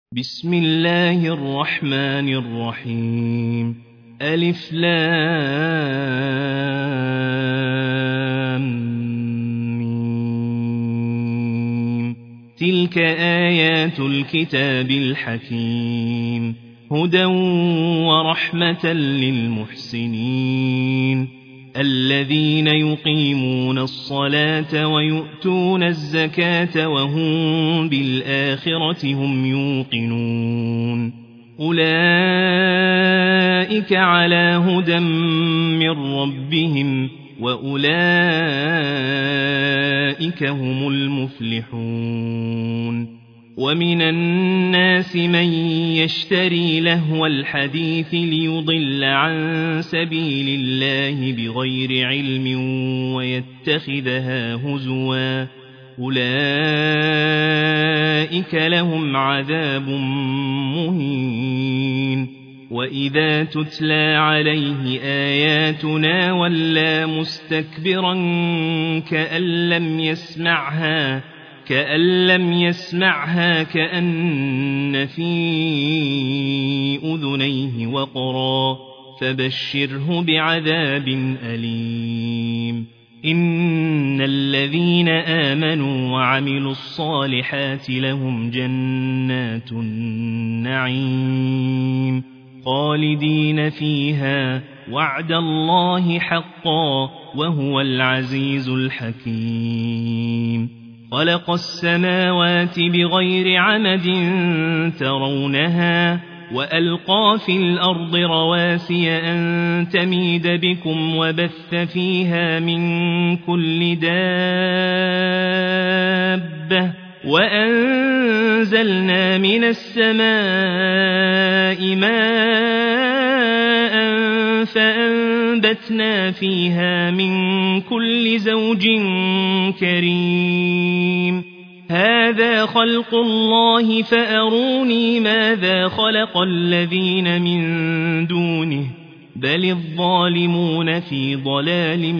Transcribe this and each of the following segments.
بسم الله الرحمن الرحيم ألف لام ميم. تلك آيات الكتاب الحكيم هدى ورحمة للمحسنين الذين يقيمون الصلاة ويؤتون الزكاة وهم بالآخرة هم يوقنون أولئك على هدى من ربهم وأولئك هم المفلحون ومن الناس من يشتري لهو الحديث ليضل عن سبيل الله بغير علم ويتخذها هزوا أولئك لهم عذاب مهين وإذا تتلى عليه آياتنا ولى مستكبرا كأن لم يسمعها كأن في أذنيه وقرا فبشره بعذاب أليم إن الذين آمنوا وعملوا الصالحات لهم جنات النعيم خالدين فيها وعد الله حقا وهو العزيز الحكيم خلق السماوات بغير عمد ترونها وألقى في الأرض رواسي أن تميد بكم وبث فيها من كل دابة وأنزلنا من السماء ماء فأنبتنا فيها من كل زوج كريم هذا خلق الله فأروني ماذا خلق الذين من دونه بل الظالمون في ضلال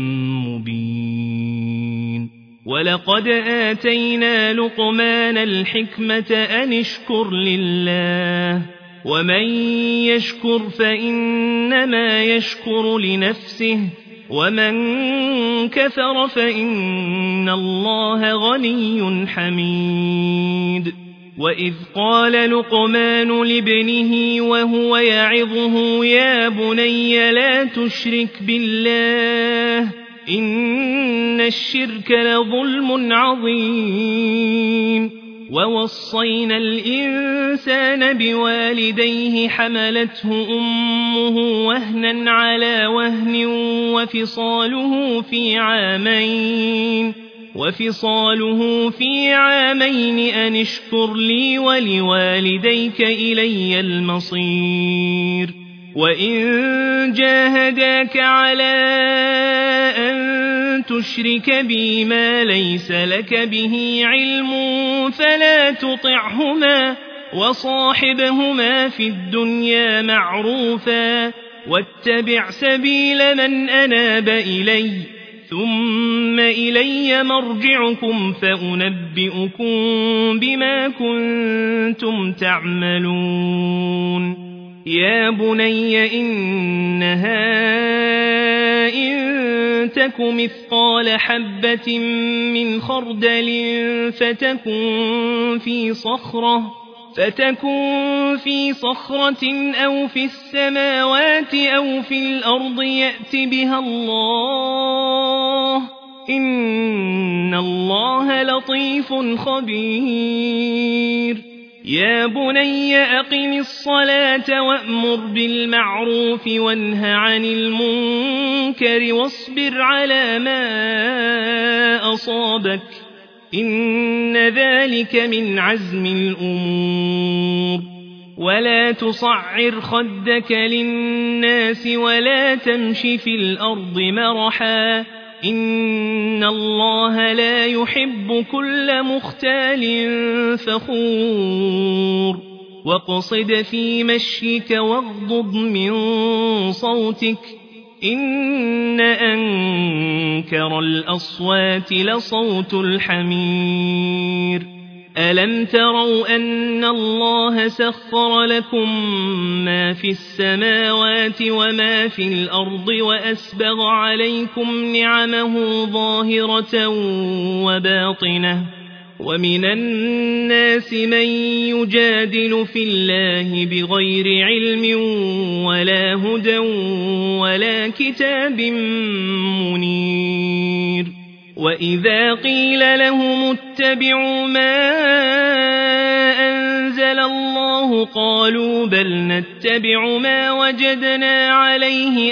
مبين ولقد آتينا لقمان الحكمة أن اشكر لله ومن يشكر فإنما يشكر لنفسه ومن كفر فإن الله غني حميد وإذ قال لقمان لابنه وهو يعظه يا بني لا تشرك بالله إن الشرك لظلم عظيم ووصينا الإنسان بوالديه حملته أمه وهنا على وهن وفصاله في عامين أن اشكر لي ولوالديك إلي المصير وإن جاهداك على أن تشرك بي ما ليس لك به علم فلا تطعهما وصاحبهما في الدنيا معروفا واتبع سبيل من أناب إلي ثم إلي مرجعكم فأنبئكم بما كنتم تعملون يا بني إنها إن تك مثقال حبة من خردل فتكن في صخرة أو في السماوات أو في الأرض يأت بها الله إن الله لطيف خبير يا بني أقم الصلاة وأمر بالمعروف وانه عن المنكر واصبر على ما أصابك إن ذلك من عزم الأمور ولا تصعر خدك للناس ولا تمش في الأرض مرحا إن الله لا يحب كل مختال فخور واقصد في مشيك واغضض من صوتك إن أنكر الأصوات لصوت الحمير ألم تروا أن الله سخر لكم ما في السماوات وما في الأرض وأسبغ عليكم نعمه ظاهرة وباطنة ومن الناس من يجادل في الله بغير علم ولا هدى ولا كتاب منير وإذا قيل لهم اتبعوا ما أنزل الله قالوا بل نتبع ما وجدنا عليه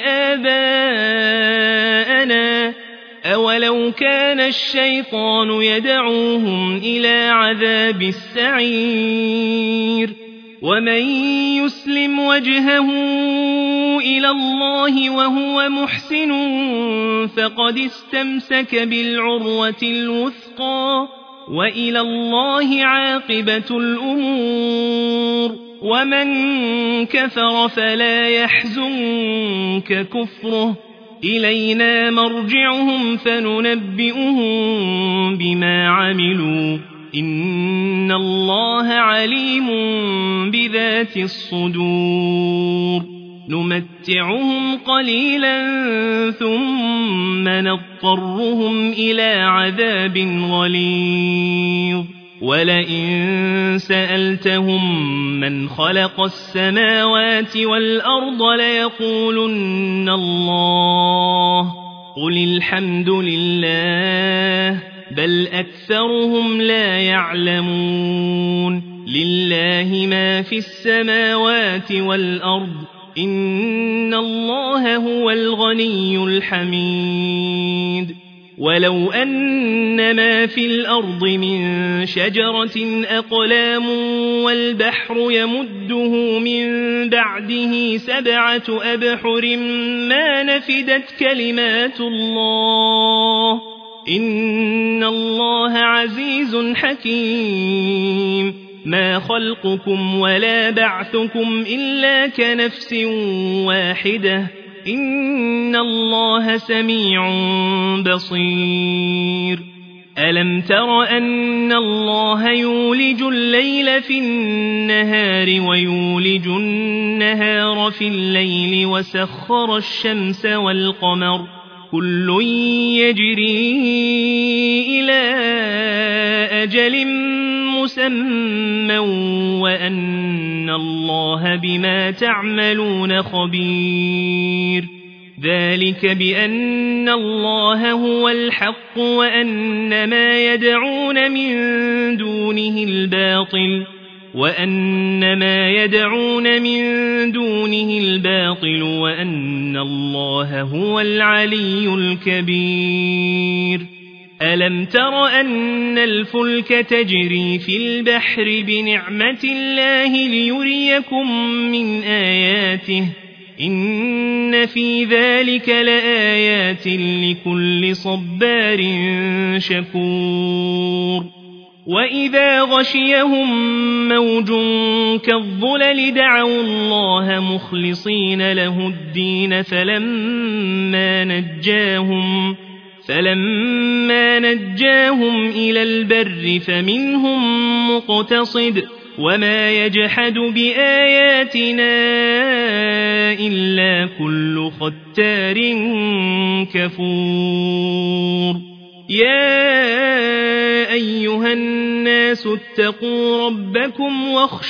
آباءنا أولو كان الشيطان يدعوهم إلى عذاب السعير ومن يسلم وجهه إلى الله وهو محسن فقد استمسك بالعروة الوثقى وإلى الله عاقبة الأمور ومن كفر فلا يحزنك كفره إلينا مرجعهم فننبئهم بما عملوا إن الله عليم بذات الصدور نمتعهم قليلا ثم نضطرهم إلى عذاب غليظ ولئن سألتهم من خلق السماوات والأرض ليقولن الله قل الحمد لله بل أكثرهم لا يعلمون لله ما في السماوات والأرض إن الله هو الغني الحميد ولو أن ما في الأرض من شجرة أقلام والبحر يمده من بعده 7 أبحر ما نفدت كلمات الله إن الله عزيز حكيم ما خلقكم ولا بعثكم إلا كنفس واحدة إن الله سميع بصير ألم تر أن الله يولج الليل في النهار ويولج النهار في الليل وسخر الشمس والقمر كل يجري إلى أجل مسمى وأن الله بما تعملون خبير ذلك بأن الله هو الحق وأن ما يدعون من دونه الباطل وأن الله هو العلي الكبير ألم تر أن الفلك تجري في البحر بنعمة الله ليريكم من آياته إن في ذلك لآيات لكل صبار شكور وإذا غشيهم موج كالظلل دعوا الله مخلصين له الدين فلما نجاهم إلى البر فمنهم مقتصد وما يجحد بآياتنا إلا كل ختار كفور يا أيها الناس اتقوا ربكم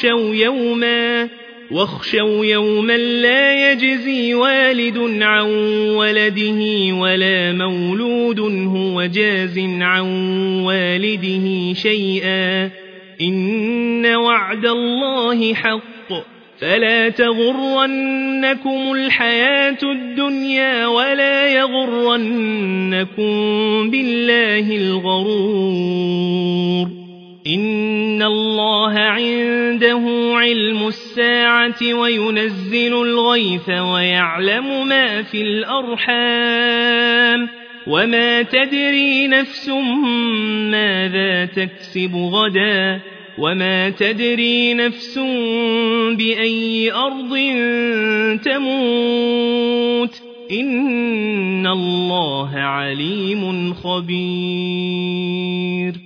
واخشوا يوما لا يجزي والد عن ولده ولا مولود هو جاز عن والده شيئا إن وعد الله حق فلا تغرنكم الحياة الدنيا ولا يغرنكم بالله الغرور إن الله عنده علم الساعة وينزل الغيث ويعلم ما في الأرحام وما تدري نفس ماذا تكسب غدا وما تدري نفس بأي أرض تموت إن الله عليم خبير